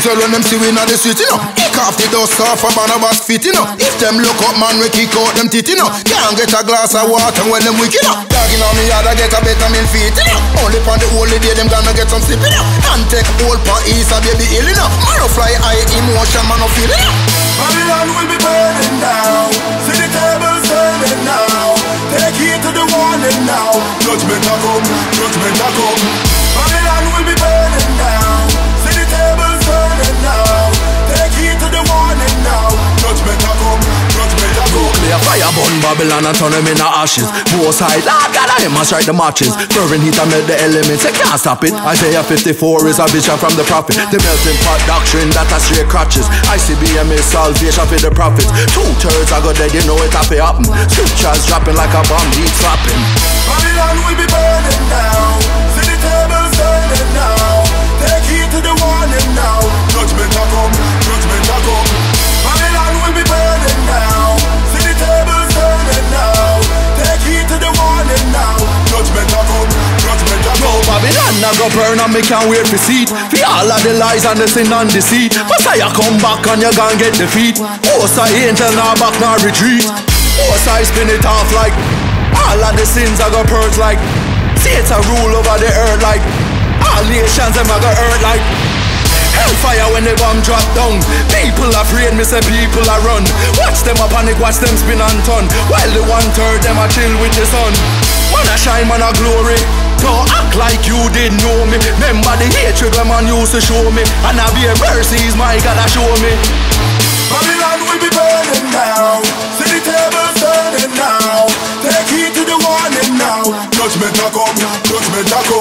well when them see we in the street, you know. Kick off the dust off a Barnabas fit, you know. If them look up, man, we kick out them teeth, you know. Can't get a glass of water when them wicked, you know. Dogging on me yard, I get a better meal feet, you know. Only on the holy day, them gonna get some sleep, you know. And take old pa east, a baby ill, you know. Man, no fly high emotion, man, no feel, you know. Babylon will be burning down. See the tables turning now. Take heed to the warning now. Judgment a come, judgment a come. Babylon will be burning down. See the tables turning now. Take heed to the warning now. Judgment a come, judgment a come. They a fire burn Babylon and turn them into ashes. Most high, Lord God, I must strike the matches. Fervent heat and melt the elements, they can't stop it. Isaiah 54 is a vision from the prophet. The melting pot doctrine that a straight crutches. ICBM is salvation for the prophets. 2/3 I got dead, you know it have to happen. Scriptures dropping like a bomb, heat slapping. Babylon will be burning down. See the tables turning now. Take heed to the warning now. Judgment a come, judgment a come. Babylon will be burning down. See the tables turning now. Take heed to the warning now. Judgment a come, judgment a come. No, Babylon a go burn and me can't wait for seat. For all of the lies and the sin and deceit. Messiah come back and you gon' get defeat. Most of angel now back now retreat. Most I spin it off like all of the sins I go purge like. Satan rule over the earth like. All nations them I go hurt like. Hellfire when the bomb drop down. People afraid, me say people a run. Watch them a panic, watch them spin and turn. While the 1/3 them a chill with the sun. Man a shine, man a glory. Don't act like you didn't know me. Remember the hatred when man used to show me. And I be a mercies my God a show me. Babylon will be burning now. See the tables turning now. Take heed to the warning now. Judgment a come, judgment a come.